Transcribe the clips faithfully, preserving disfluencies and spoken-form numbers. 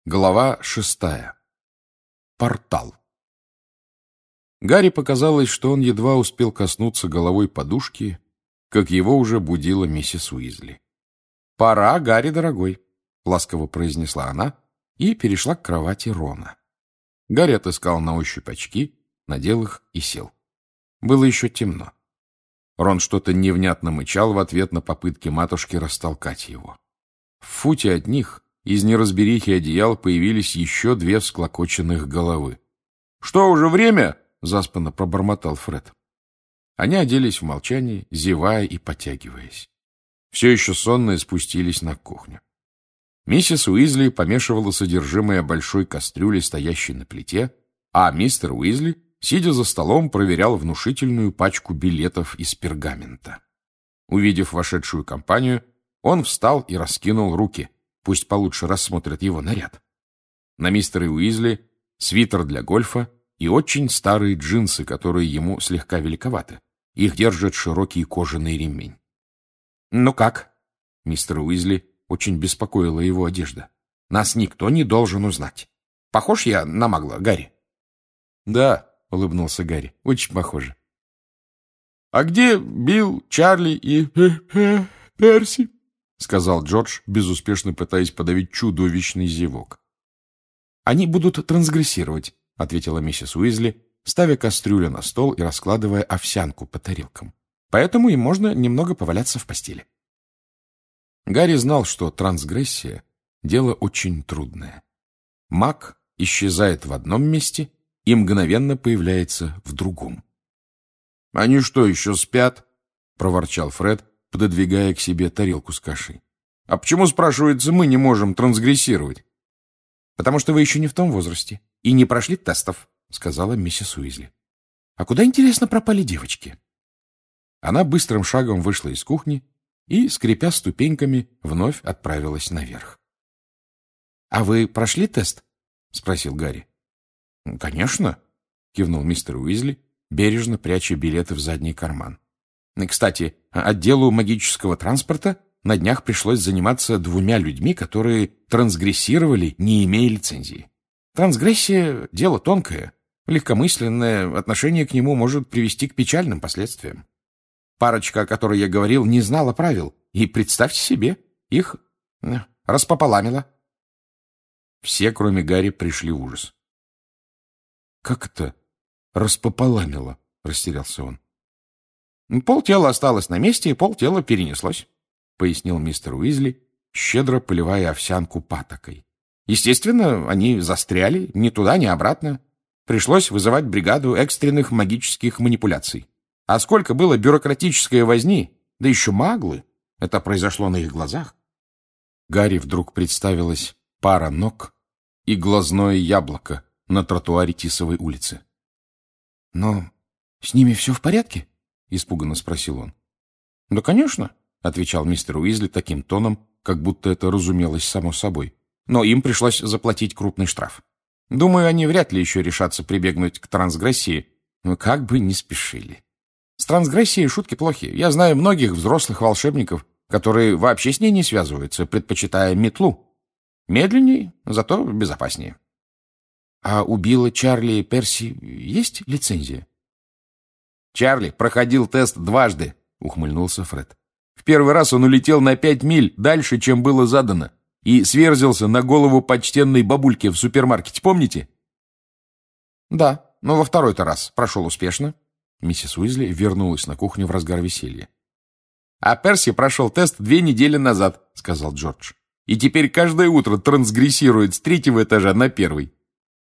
Глава шестая. Портал. Гарри показалось, что он едва успел коснуться головой подушки, как его уже будила миссис Уизли. «Пора, Гарри, дорогой», — ласково произнесла она и перешла к кровати Рона. Гарри отыскал на ощупь очки, надел их и сел. Было еще темно. Рон что-то невнятно мычал в ответ на попытки матушки растолкать его. В футе от них из неразберихи одеял появились еще две всклокоченных головы. «Что, уже время?» — заспанно пробормотал Фред. Они оделись в молчании, зевая и потягиваясь. Все еще сонные спустились на кухню. Миссис Уизли помешивала содержимое большой кастрюли, стоящей на плите, а мистер Уизли, сидя за столом, проверял внушительную пачку билетов из пергамента. Увидев вошедшую компанию, он встал и раскинул руки. Пусть получше рассмотрят его наряд. На мистере Уизли свитер для гольфа и очень старые джинсы, которые ему слегка великоваты. Их держит широкий кожаный ремень. «Ну как?» Мистер Уизли очень беспокоила его одежда. «Нас никто не должен узнать. Похож я на Магла, Гарри?» «Да», — улыбнулся Гарри, — «очень похоже». «А где Билл, Чарли и Перси?» — сказал Джордж, безуспешно пытаясь подавить чудовищный зевок. «Они будут трансгрессировать», — ответила миссис Уизли, ставя кастрюлю на стол и раскладывая овсянку по тарелкам. «Поэтому им можно немного поваляться в постели». Гарри знал, что трансгрессия — дело очень трудное. Маг исчезает в одном месте и мгновенно появляется в другом. «Они что, еще спят?» — проворчал Фред, пододвигая к себе тарелку с кашей. «А почему, спрашивается, мы не можем трансгрессировать?» «Потому что вы еще не в том возрасте и не прошли тестов», — сказала миссис Уизли. «А куда, интересно, пропали девочки?» Она быстрым шагом вышла из кухни и, скрипя ступеньками, вновь отправилась наверх. «А вы прошли тест?» — спросил Гарри. «Конечно», — кивнул мистер Уизли, бережно пряча билеты в задний карман. «Кстати, отделу магического транспорта на днях пришлось заниматься двумя людьми, которые трансгрессировали, не имея лицензии. Трансгрессия — дело тонкое, легкомысленное отношение к нему может привести к печальным последствиям. Парочка, о которой я говорил, не знала правил, и, представьте себе, их распополамило». Все, кроме Гарри, пришли в ужас. «Как это распополамило?» — растерялся он. «Полтела осталось на месте, и полтела перенеслось», — пояснил мистер Уизли, щедро поливая овсянку патокой. «Естественно, они застряли ни туда, ни обратно. Пришлось вызывать бригаду экстренных магических манипуляций. А сколько было бюрократической возни, да еще маглы, это произошло на их глазах». Гарри вдруг представилась пара ног и глазное яблоко на тротуаре Тисовой улицы. «Но с ними все в порядке?» — испуганно спросил он. «Да, конечно», — отвечал мистер Уизли таким тоном, как будто это разумелось само собой. «Но им пришлось заплатить крупный штраф. Думаю, они вряд ли еще решатся прибегнуть к трансгрессии, но как бы не спешили. С трансгрессией шутки плохи. Я знаю многих взрослых волшебников, которые вообще с ней не связываются, предпочитая метлу. Медленнее, зато безопаснее». «А у Билла, Чарли и Перси есть лицензия?» «Чарли проходил тест дважды», — ухмыльнулся Фред. «В первый раз он улетел на пять миль дальше, чем было задано, и сверзился на голову почтенной бабульки в супермаркете, помните?» «Да, но во второй-то раз прошел успешно». Миссис Уизли вернулась на кухню в разгар веселья. «А Перси прошел тест две недели назад», — сказал Джордж. «И теперь каждое утро трансгрессирует с третьего этажа на первый».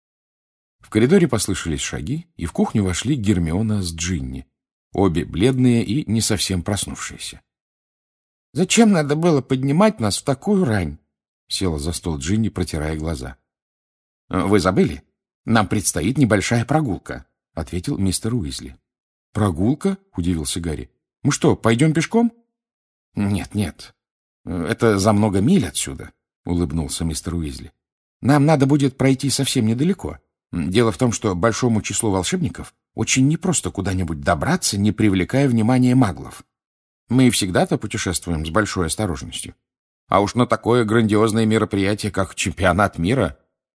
В коридоре послышались шаги, и в кухню вошли Гермиона с Джинни, обе бледные и не совсем проснувшиеся. «Зачем надо было поднимать нас в такую рань?» — села за стол Джинни, протирая глаза. «Вы забыли? Нам предстоит небольшая прогулка», — ответил мистер Уизли. «Прогулка?» — удивился Гарри. «Мы что, пойдем пешком?» «Нет, нет. Это за много миль отсюда», — улыбнулся мистер Уизли. «Нам надо будет пройти совсем недалеко. Дело в том, что большому числу волшебников очень непросто куда-нибудь добраться, не привлекая внимания маглов. Мы всегда-то путешествуем с большой осторожностью. А уж на такое грандиозное мероприятие, как чемпионат мира,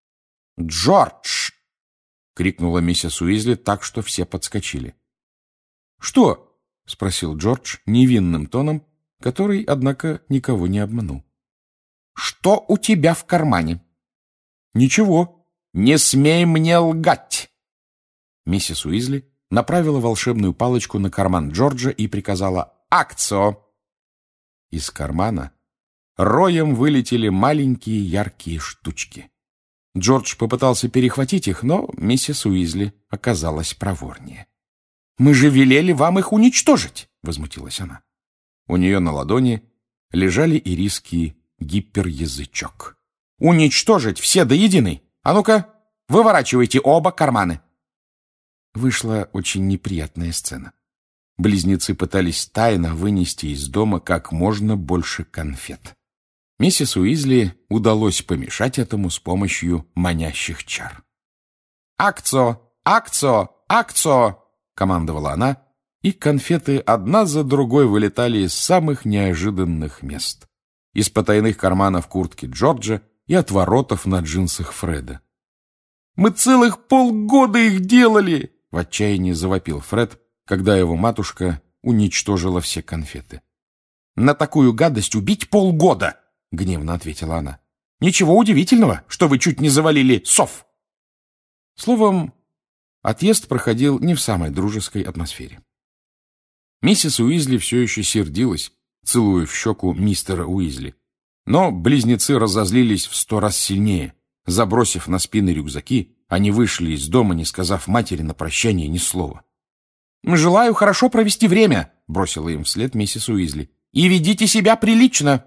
Джордж!» — крикнула миссис Уизли так, что все подскочили. «Что?» — спросил Джордж невинным тоном, который, однако, никого не обманул. «Что у тебя в кармане?» «Ничего. Не смей мне лгать!» Миссис Уизли направила волшебную палочку на карман Джорджа и приказала «Акцио!». Из кармана роем вылетели маленькие яркие штучки. Джордж попытался перехватить их, но миссис Уизли оказалась проворнее. «Мы же велели вам их уничтожить!» — возмутилась она. У нее на ладони лежали ирисский гиперязычок. «Уничтожить все до единой! А ну-ка, выворачивайте оба карманы!» Вышла очень неприятная сцена. Близнецы пытались тайно вынести из дома как можно больше конфет. Миссис Уизли удалось помешать этому с помощью манящих чар. «Акцио! Акцио! Акцио!» — командовала она, и конфеты одна за другой вылетали из самых неожиданных мест. Из потайных карманов куртки Джорджа и от воротов на джинсах Фреда. «Мы целых полгода их делали!» — в отчаянии завопил Фред, когда его матушка уничтожила все конфеты. «На такую гадость убить полгода!» — гневно ответила она. «Ничего удивительного, что вы чуть не завалили сов!» Словом, отъезд проходил не в самой дружеской атмосфере. Миссис Уизли все еще сердилась, целуя в щеку мистера Уизли. Но близнецы разозлились в сто раз сильнее. Забросив на спины рюкзаки, они вышли из дома, не сказав матери на прощание ни слова. «Желаю хорошо провести время», — бросила им вслед миссис Уизли. «И ведите себя прилично».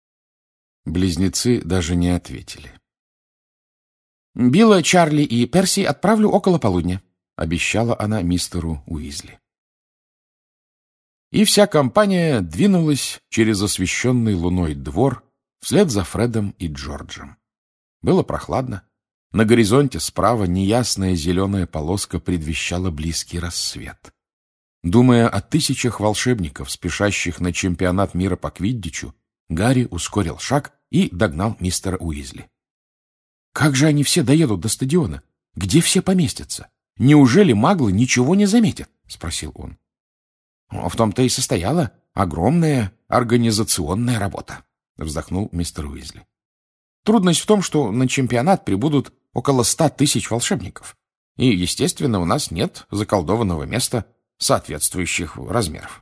Близнецы даже не ответили. «Билла, Чарли и Перси отправлю около полудня», — обещала она мистеру Уизли. И вся компания двинулась через освещенный луной двор вслед за Фредом и Джорджем. Было прохладно. На горизонте справа неясная зеленая полоска предвещала близкий рассвет. Думая о тысячах волшебников, спешащих на чемпионат мира по квиддичу, Гарри ускорил шаг и догнал мистера Уизли. «Как же они все доедут до стадиона? Где все поместятся? Неужели маглы ничего не заметят?» — спросил он. «В том-то и состояла огромная организационная работа», — вздохнул мистер Уизли. «Трудность в том, что на чемпионат прибудут около ста тысяч волшебников, и, естественно, у нас нет заколдованного места соответствующих размеров.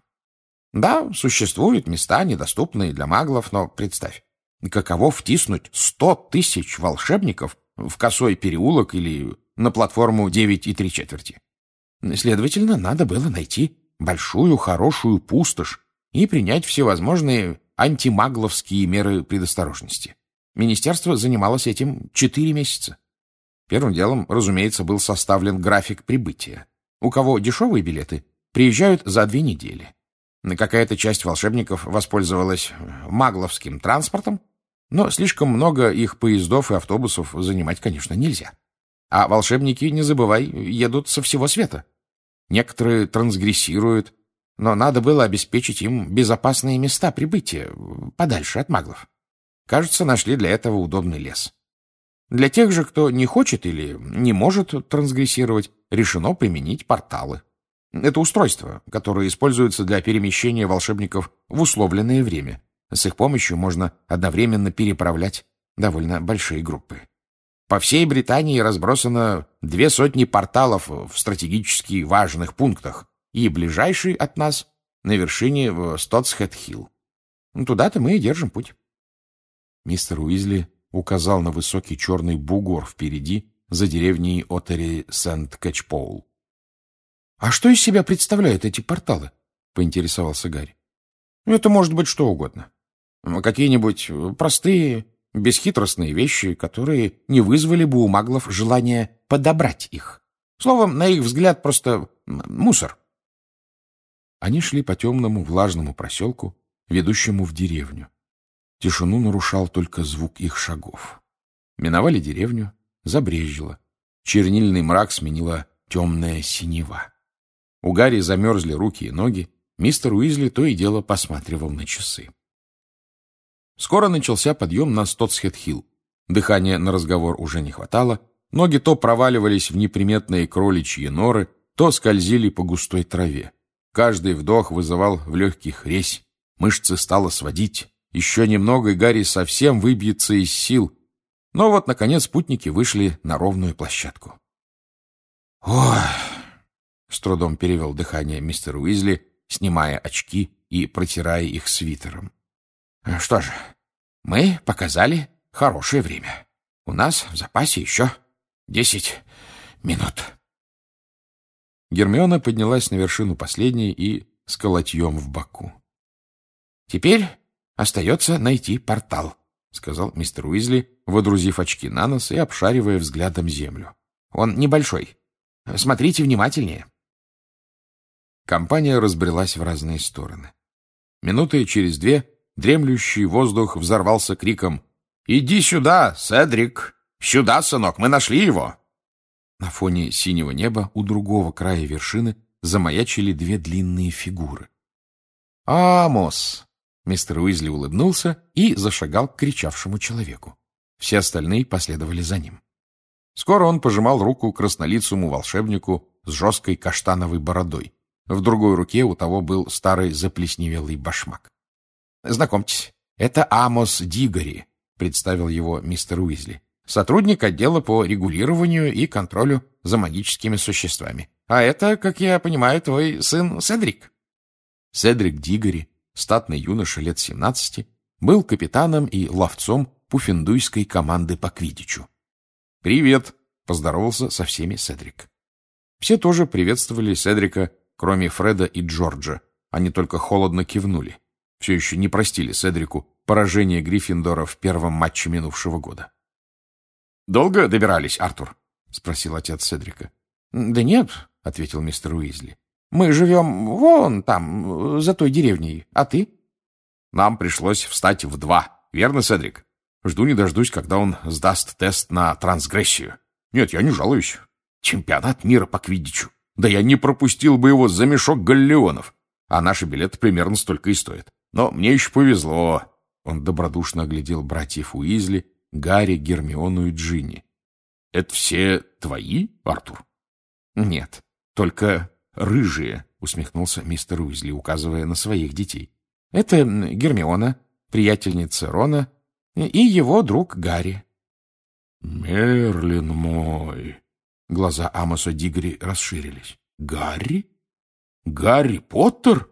Да, существуют места, недоступные для маглов, но представь, каково втиснуть сто тысяч волшебников в косой переулок или на платформу девять и три четверти? Следовательно, надо было найти большую хорошую пустошь и принять всевозможные антимагловские меры предосторожности. Министерство занималось этим четыре месяца. Первым делом, разумеется, был составлен график прибытия. У кого дешевые билеты, приезжают за две недели. Какая-то часть волшебников воспользовалась магловским транспортом, но слишком много их поездов и автобусов занимать, конечно, нельзя. А волшебники, не забывай, едут со всего света. Некоторые трансгрессируют, но надо было обеспечить им безопасные места прибытия, подальше от маглов. Кажется, нашли для этого удобный лес. Для тех же, кто не хочет или не может трансгрессировать, решено применить порталы. Это устройства, которые используются для перемещения волшебников в условленное время. С их помощью можно одновременно переправлять довольно большие группы. По всей Британии разбросано две сотни порталов в стратегически важных пунктах, и ближайший от нас на вершине в Стотсхед-Хилл. Туда-то мы и держим путь. Мистер Уизли указал на высокий черный бугор впереди, за деревней Оттери-Сент-Кэтчпоул. — А что из себя представляют эти порталы? — поинтересовался Гарри. — Это может быть что угодно. Какие-нибудь простые, бесхитростные вещи, которые не вызвали бы у маглов желания подобрать их. Словом, на их взгляд, просто мусор. Они шли по темному влажному проселку, ведущему в деревню. Тишину нарушал только звук их шагов. Миновали деревню, забрезжило. Чернильный мрак сменила темная синева. У Гарри замерзли руки и ноги. Мистер Уизли то и дело посматривал на часы. Скоро начался подъем на Стотсхед-Хилл. Дыхания на разговор уже не хватало, ноги то проваливались в неприметные кроличьи норы, то скользили по густой траве. Каждый вдох вызывал в легких резь, мышцы стало сводить. Еще немного, и Гарри совсем выбьется из сил. Но вот, наконец, путники вышли на ровную площадку. «Ой!» — с трудом перевел дыхание мистер Уизли, снимая очки и протирая их свитером. «Что же, мы показали хорошее время. У нас в запасе еще десять минут». Гермиона поднялась на вершину последней и с колотьем в боку. «Теперь остается найти портал», — сказал мистер Уизли, водрузив очки на нос и обшаривая взглядом землю. «Он небольшой. Смотрите внимательнее». Компания разбрелась в разные стороны. Минуты через две дремлющий воздух взорвался криком: «Иди сюда, Седрик! Сюда, сынок, мы нашли его!» На фоне синего неба у другого края вершины замаячили две длинные фигуры. «Амос!» — мистер Уизли улыбнулся и зашагал к кричавшему человеку. Все остальные последовали за ним. Скоро он пожимал руку краснолицому волшебнику с жесткой каштановой бородой. В другой руке у того был старый заплесневелый башмак. «Знакомьтесь, это Амос Дигори», — представил его мистер Уизли. «Сотрудник отдела по регулированию и контролю за магическими существами. А это, как я понимаю, твой сын Седрик». Седрик Дигори, статный юноша лет семнадцати, был капитаном и ловцом пуффендуйской команды по квиддичу. «Привет!» — поздоровался со всеми Седрик. Все тоже приветствовали Седрика, кроме Фреда и Джорджа. Они только холодно кивнули. Все еще не простили Седрику поражение Гриффиндора в первом матче минувшего года. «Долго добирались, Артур?» — спросил отец Седрика. «Да нет», — ответил мистер Уизли. «Мы живем вон там, за той деревней. А ты?» «Нам пришлось встать в два. Верно, Седрик? Жду не дождусь, когда он сдаст тест на трансгрессию. Нет, я не жалуюсь. Чемпионат мира по квиддичу. Да я не пропустил бы его за мешок галлеонов. А наши билеты примерно столько и стоят. Но мне еще повезло». Он добродушно оглядел братьев Уизли, Гарри, Гермиону и Джинни. «Это все твои, Артур?» «Нет, только рыжие», — усмехнулся мистер Уизли, указывая на своих детей. «Это Гермиона, приятельница Рона, и его друг Гарри». «Мерлин мой!» Глаза Амоса Дигори расширились. «Гарри? Гарри Поттер?»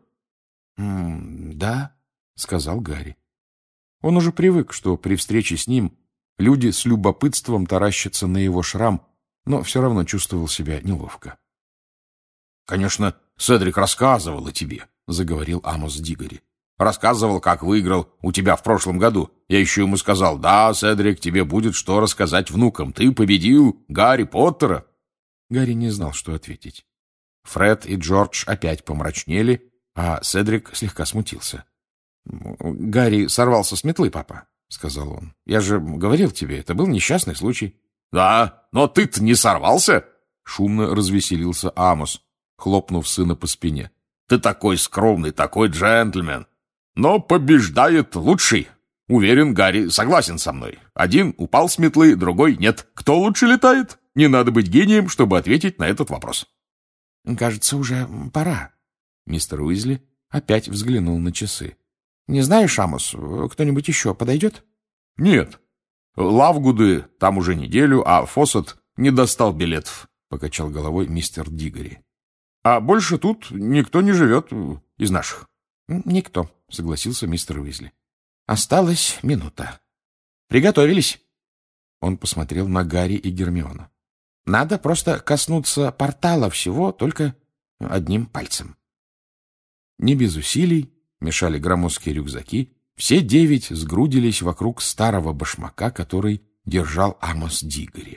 «Да», — сказал Гарри. Он уже привык, что при встрече с ним люди с любопытством таращатся на его шрам, но все равно чувствовал себя неловко. «Конечно, Седрик рассказывал о тебе», — заговорил Амос Дигори. «Рассказывал, как выиграл у тебя в прошлом году. Я еще ему сказал: да, Седрик, тебе будет что рассказать внукам. Ты победил Гарри Поттера». Гарри не знал, что ответить. Фред и Джордж опять помрачнели, а Седрик слегка смутился. «Гарри сорвался с метлы, папа», — сказал он. «Я же говорил тебе, это был несчастный случай». «Да, но ты-то не сорвался?» — шумно развеселился Амос, хлопнув сына по спине. «Ты такой скромный, такой джентльмен. Но побеждает лучший. Уверен, Гарри согласен со мной. Один упал с метлы, другой нет. Кто лучше летает? Не надо быть гением, чтобы ответить на этот вопрос». «Кажется, уже пора». Мистер Уизли опять взглянул на часы. «Не знаешь, Амос, кто-нибудь еще подойдет?» «Нет. Лавгуды там уже неделю, а Фоссет не достал билетов», — покачал головой мистер Дигори. «А больше тут никто не живет из наших». «Никто», — согласился мистер Уизли. «Осталась минута. Приготовились». Он посмотрел на Гарри и Гермиону. «Надо просто коснуться портала всего только одним пальцем». Не без усилий, мешали громоздкие рюкзаки, все девять сгрудились вокруг старого башмака, который держал Амос Дигори.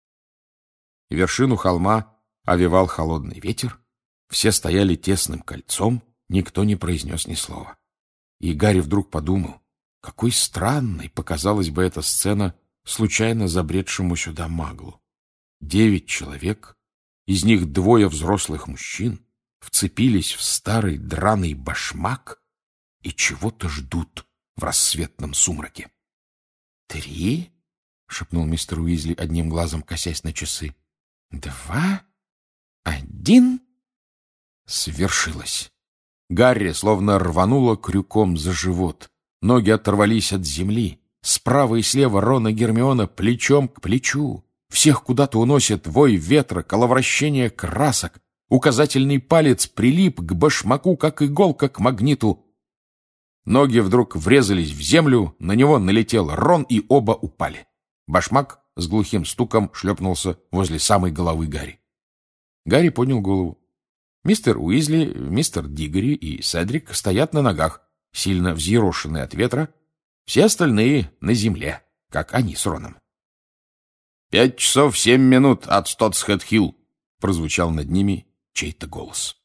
Вершину холма овевал холодный ветер, все стояли тесным кольцом, никто не произнес ни слова. И Гарри вдруг подумал, какой странной показалась бы эта сцена случайно забредшему сюда маглу. Девять человек, из них двое взрослых мужчин, вцепились в старый драный башмак и чего-то ждут в рассветном сумраке. «Три, шепнул мистер Уизли, одним глазом косясь на часы. «Два, один...» Свершилось. Гарри словно рвануло крюком за живот. Ноги оторвались от земли. Справа и слева Рон и Гермиона плечом к плечу. Всех куда-то уносит вой ветра, коловращение красок. Указательный палец прилип к башмаку, как иголка к магниту. Ноги вдруг врезались в землю, на него налетел Рон, и оба упали. Башмак с глухим стуком шлепнулся возле самой головы Гарри. Гарри поднял голову. Мистер Уизли, мистер Диггори и Седрик стоят на ногах, сильно взъерошенные от ветра, все остальные на земле, как они с Роном. «Пять часов семь минут от Стотсхед-Хилл», — прозвучал над ними чей-то голос.